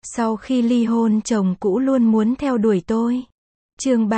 Sau khi ly hôn chồng cũ luôn muốn theo đuổi tôi. Chương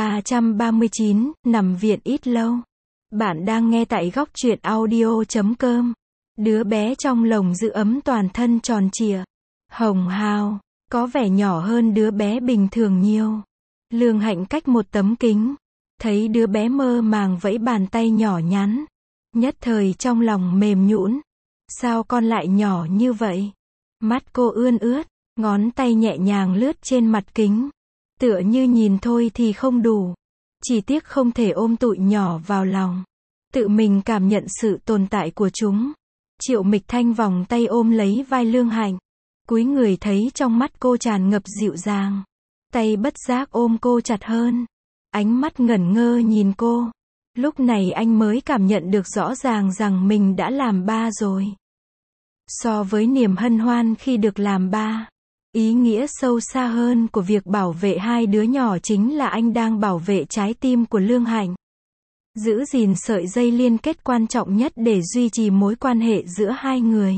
339, nằm viện ít lâu. Bạn đang nghe tại góc truyện audio.com. Đứa bé trong lồng giữ ấm toàn thân tròn trịa, hồng hào, có vẻ nhỏ hơn đứa bé bình thường nhiều. Lương Hạnh cách một tấm kính, thấy đứa bé mơ màng vẫy bàn tay nhỏ nhắn. Nhất thời trong lòng mềm nhũn. Sao con lại nhỏ như vậy? Mắt cô ươn ướt, ngón tay nhẹ nhàng lướt trên mặt kính. Tựa như nhìn thôi thì không đủ. Chỉ tiếc không thể ôm tụi nhỏ vào lòng. Tự mình cảm nhận sự tồn tại của chúng. Triệu Mịch Thanh vòng tay ôm lấy vai Lương Hạnh. Cúi người thấy trong mắt cô tràn ngập dịu dàng. Tay bất giác ôm cô chặt hơn. Ánh mắt ngẩn ngơ nhìn cô. Lúc này anh mới cảm nhận được rõ ràng rằng mình đã làm ba rồi. So với niềm hân hoan khi được làm ba, ý nghĩa sâu xa hơn của việc bảo vệ hai đứa nhỏ chính là anh đang bảo vệ trái tim của Lương Hạnh. Giữ gìn sợi dây liên kết quan trọng nhất để duy trì mối quan hệ giữa hai người.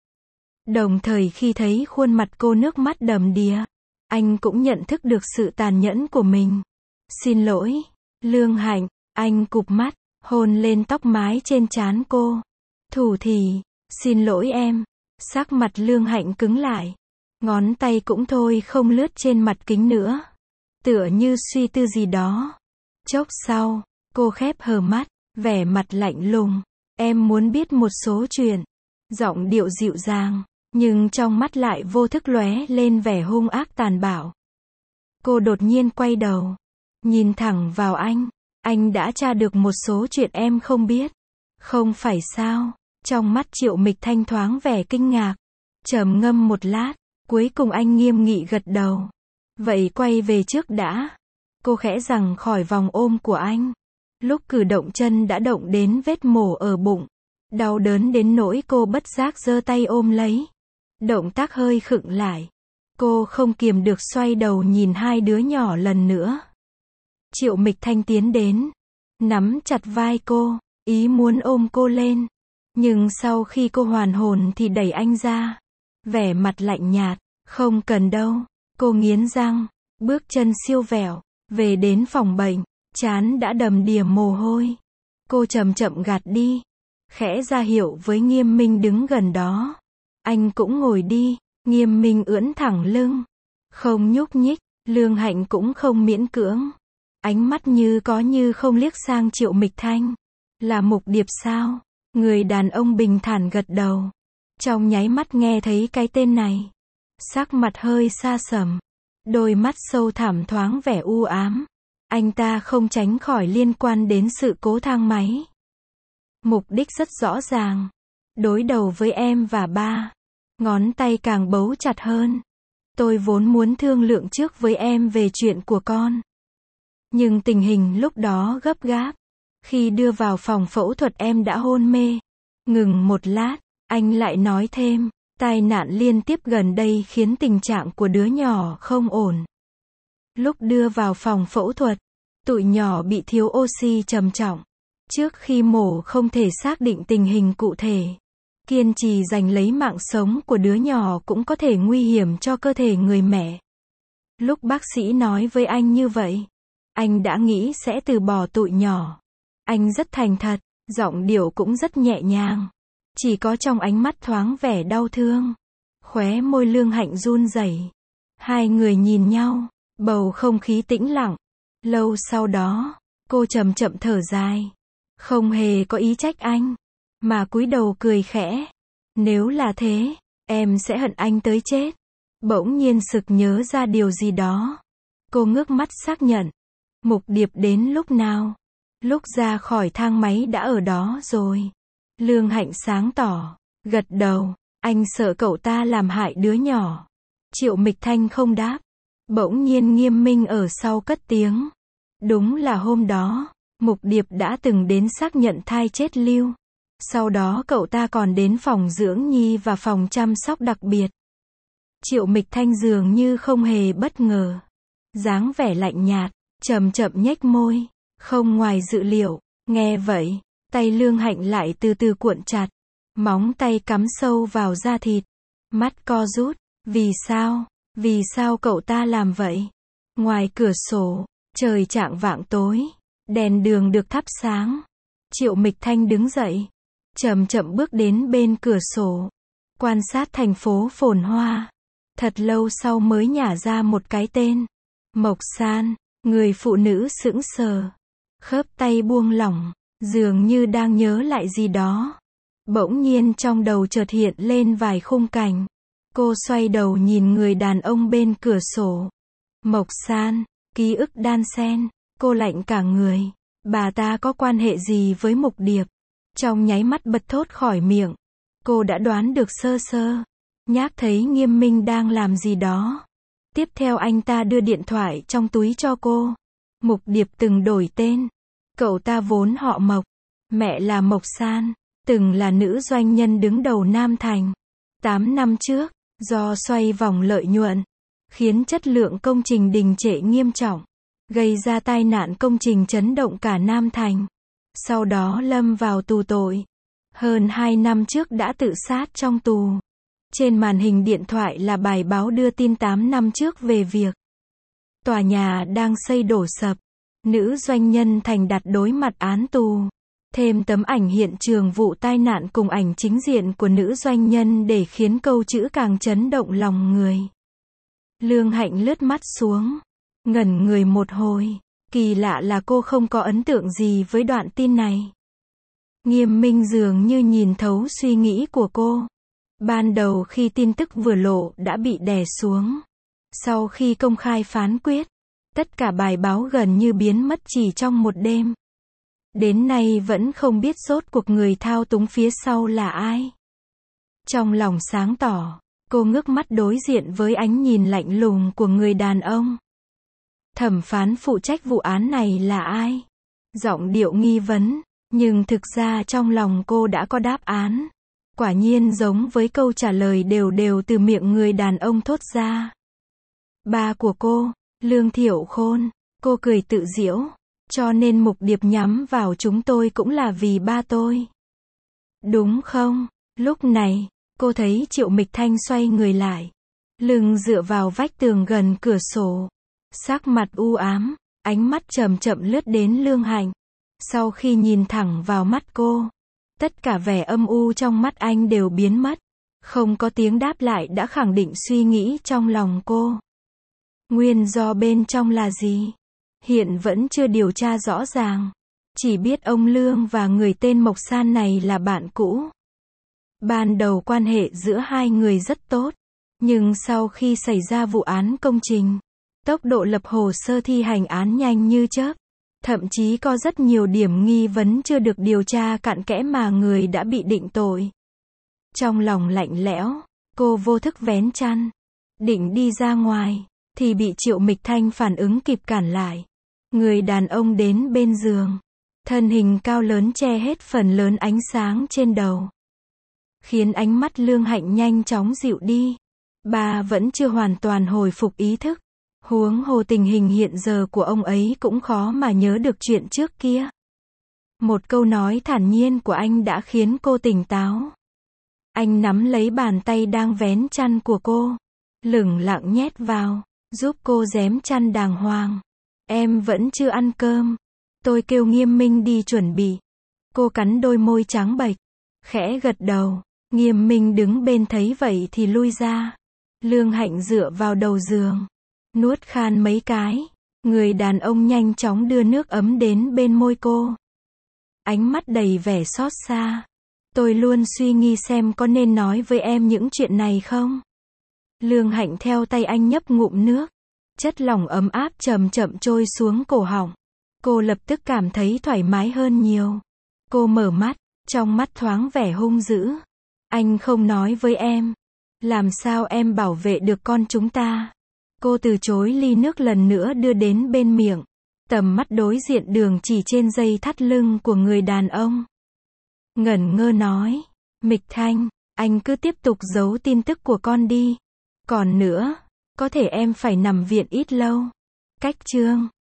Đồng thời khi thấy khuôn mặt cô nước mắt đầm đìa, anh cũng nhận thức được sự tàn nhẫn của mình. Xin lỗi, Lương Hạnh, anh cụp mắt, hôn lên tóc mái trên trán cô. Thủ thỉ, xin lỗi em. Sắc mặt Lương Hạnh cứng lại. Ngón tay cũng thôi không lướt trên mặt kính nữa. Tựa như suy tư gì đó. Chốc sau, cô khép hờ mắt, vẻ mặt lạnh lùng. Em muốn biết một số chuyện. Giọng điệu dịu dàng, nhưng trong mắt lại vô thức lóe lên vẻ hung ác tàn bạo. Cô đột nhiên quay đầu, nhìn thẳng vào anh. Anh đã tra được một số chuyện em không biết. Không phải sao? Trong mắt Triệu Mịch Thanh thoáng vẻ kinh ngạc. Trầm ngâm một lát, cuối cùng anh nghiêm nghị gật đầu. Vậy quay về trước đã. Cô khẽ giằng khỏi vòng ôm của anh. Lúc cử động chân đã động đến vết mổ ở bụng. Đau đớn đến nỗi cô bất giác giơ tay ôm lấy. Động tác hơi khựng lại. Cô không kiềm được xoay đầu nhìn hai đứa nhỏ lần nữa. Triệu Mịch Thanh tiến đến, nắm chặt vai cô, ý muốn ôm cô lên. Nhưng sau khi cô hoàn hồn thì đẩy anh ra. Vẻ mặt lạnh nhạt, không cần đâu. Cô nghiến răng, bước chân siêu vẹo, về đến phòng bệnh, trán đã đầm đìa mồ hôi. Cô chậm chậm gạt đi, khẽ ra hiệu với Nghiêm Minh đứng gần đó. Anh cũng ngồi đi, Nghiêm Minh ưỡn thẳng lưng, không nhúc nhích, Lương Hạnh cũng không miễn cưỡng. Ánh mắt như có như không liếc sang Triệu Mịch Thanh. Là Mục Điệp sao? Người đàn ông bình thản gật đầu. Trong nháy mắt nghe thấy cái tên này, sắc mặt hơi xa sầm, đôi mắt sâu thẳm thoáng vẻ u ám. Anh ta không tránh khỏi liên quan đến sự cố thang máy. Mục đích rất rõ ràng. Đối đầu với em và ba. Ngón tay càng bấu chặt hơn. Tôi vốn muốn thương lượng trước với em về chuyện của con. Nhưng tình hình lúc đó gấp gáp. Khi đưa vào phòng phẫu thuật em đã hôn mê. Ngừng một lát, anh lại nói thêm, tai nạn liên tiếp gần đây khiến tình trạng của đứa nhỏ không ổn. Lúc đưa vào phòng phẫu thuật, tụi nhỏ bị thiếu oxy trầm trọng. Trước khi mổ không thể xác định tình hình cụ thể. Kiên trì giành lấy mạng sống của đứa nhỏ cũng có thể nguy hiểm cho cơ thể người mẹ. Lúc bác sĩ nói với anh như vậy, anh đã nghĩ sẽ từ bỏ tụi nhỏ. Anh rất thành thật, giọng điệu cũng rất nhẹ nhàng. Chỉ có trong ánh mắt thoáng vẻ đau thương. Khóe môi Lương Hạnh run rẩy. Hai người nhìn nhau, bầu không khí tĩnh lặng. Lâu sau đó, cô chậm chậm thở dài. Không hề có ý trách anh, mà cúi đầu cười khẽ. Nếu là thế, em sẽ hận anh tới chết. Bỗng nhiên sực nhớ ra điều gì đó. Cô ngước mắt xác nhận. Mục Điệp đến lúc nào? Lúc ra khỏi thang máy đã ở đó rồi. Lương Hạnh sáng tỏ, gật đầu. Anh sợ cậu ta làm hại đứa nhỏ. Triệu Mịch Thanh không đáp. Bỗng nhiên Nghiêm Minh ở sau cất tiếng. Đúng là hôm đó, Mục Điệp đã từng đến xác nhận thai chết lưu. Sau đó cậu ta còn đến phòng dưỡng nhi và phòng chăm sóc đặc biệt. Triệu Mịch Thanh dường như không hề bất ngờ. Dáng vẻ lạnh nhạt, chậm chậm nhếch môi. Không ngoài dự liệu. Nghe vậy, tay Lương Hạnh lại từ từ cuộn chặt. Móng tay cắm sâu vào da thịt. Mắt co rút. Vì sao? Vì sao cậu ta làm vậy? Ngoài cửa sổ, trời chạng vạng tối, đèn đường được thắp sáng. Triệu Mịch Thanh đứng dậy, chậm chậm bước đến bên cửa sổ, quan sát thành phố phồn hoa. Thật lâu sau mới nhả ra một cái tên. Mộc San. Người phụ nữ sững sờ, khớp tay buông lỏng, dường như đang nhớ lại gì đó. Bỗng nhiên trong đầu chợt hiện lên vài khung cảnh. Cô xoay đầu nhìn người đàn ông bên cửa sổ. Mộc San, ký ức đan xen, cô lạnh cả người. Bà ta có quan hệ gì với Mục Điệp? Trong nháy mắt bật thốt khỏi miệng. Cô đã đoán được sơ sơ. Nhác thấy Nghiêm Minh đang làm gì đó. Tiếp theo anh ta đưa điện thoại trong túi cho cô. Mục Điệp từng đổi tên. Cậu ta vốn họ Mộc. Mẹ là Mộc San. Từng là nữ doanh nhân đứng đầu Nam Thành. 8 năm trước, do xoay vòng lợi nhuận, khiến chất lượng công trình đình trệ nghiêm trọng, gây ra tai nạn công trình chấn động cả Nam Thành. Sau đó lâm vào tù tội. Hơn 2 năm trước đã tự sát trong tù. Trên màn hình điện thoại là bài báo đưa tin 8 năm trước về việc tòa nhà đang xây đổ sập. Nữ doanh nhân thành đạt đối mặt án tù. Thêm tấm ảnh hiện trường vụ tai nạn cùng ảnh chính diện của nữ doanh nhân để khiến câu chữ càng chấn động lòng người. Lương Hạnh lướt mắt xuống, ngẩn người một hồi. Kỳ lạ là cô không có ấn tượng gì với đoạn tin này. Nghiêm Minh dường như nhìn thấu suy nghĩ của cô. Ban đầu khi tin tức vừa lộ đã bị đè xuống. Sau khi công khai phán quyết, tất cả bài báo gần như biến mất chỉ trong một đêm. Đến nay vẫn không biết rốt cuộc người thao túng phía sau là ai. Trong lòng sáng tỏ, cô ngước mắt đối diện với ánh nhìn lạnh lùng của người đàn ông. Thẩm phán phụ trách vụ án này là ai? Giọng điệu nghi vấn, nhưng thực ra trong lòng cô đã có đáp án. Quả nhiên giống với câu trả lời đều đều từ miệng người đàn ông thốt ra. Ba của cô, Lương Thiệu Khôn. Cô cười tự giễu. Cho nên Mục Điệp nhắm vào chúng tôi cũng là vì ba tôi. Đúng không? Lúc này, cô thấy Triệu Mịch Thanh xoay người lại. Lưng dựa vào vách tường gần cửa sổ. Sắc mặt u ám, ánh mắt chậm chậm lướt đến Lương Hạnh. Sau khi nhìn thẳng vào mắt cô, tất cả vẻ âm u trong mắt anh đều biến mất. Không có tiếng đáp lại đã khẳng định suy nghĩ trong lòng cô. Nguyên do bên trong là gì? Hiện vẫn chưa điều tra rõ ràng. Chỉ biết ông Lương và người tên Mộc San này là bạn cũ. Ban đầu quan hệ giữa hai người rất tốt. Nhưng sau khi xảy ra vụ án công trình, tốc độ lập hồ sơ thi hành án nhanh như chớp. Thậm chí có rất nhiều điểm nghi vấn chưa được điều tra cặn kẽ mà người đã bị định tội. Trong lòng lạnh lẽo, cô vô thức vén chăn. Định đi ra ngoài, thì bị Triệu Mịch Thanh phản ứng kịp cản lại. Người đàn ông đến bên giường. Thân hình cao lớn che hết phần lớn ánh sáng trên đầu. Khiến ánh mắt Lương Hạnh nhanh chóng dịu đi. Bà vẫn chưa hoàn toàn hồi phục ý thức. Huống hồ tình hình hiện giờ của ông ấy cũng khó mà nhớ được chuyện trước kia. Một câu nói thản nhiên của anh đã khiến cô tỉnh táo. Anh nắm lấy bàn tay đang vén chăn của cô. Lẳng lặng nhét vào, giúp cô rém chăn đàng hoàng. Em vẫn chưa ăn cơm. Tôi kêu Nghiêm Minh đi chuẩn bị. Cô cắn đôi môi trắng bệch, khẽ gật đầu. Nghiêm Minh đứng bên thấy vậy thì lui ra. Lương Hạnh dựa vào đầu giường, nuốt khan mấy cái. Người đàn ông nhanh chóng đưa nước ấm đến bên môi cô. Ánh mắt đầy vẻ xót xa. Tôi luôn suy nghĩ xem có nên nói với em những chuyện này không? Lương Hạnh theo tay anh nhấp ngụm nước. Chất lỏng ấm áp chậm chậm trôi xuống cổ họng. Cô lập tức cảm thấy thoải mái hơn nhiều. Cô mở mắt, trong mắt thoáng vẻ hung dữ. Anh không nói với em. Làm sao em bảo vệ được con chúng ta? Cô từ chối ly nước lần nữa đưa đến bên miệng. Tầm mắt đối diện đường chỉ trên dây thắt lưng của người đàn ông. Ngẩn ngơ nói. Mịch Thanh, anh cứ tiếp tục giấu tin tức của con đi. Còn nữa, có thể em phải nằm viện ít lâu. Cách chương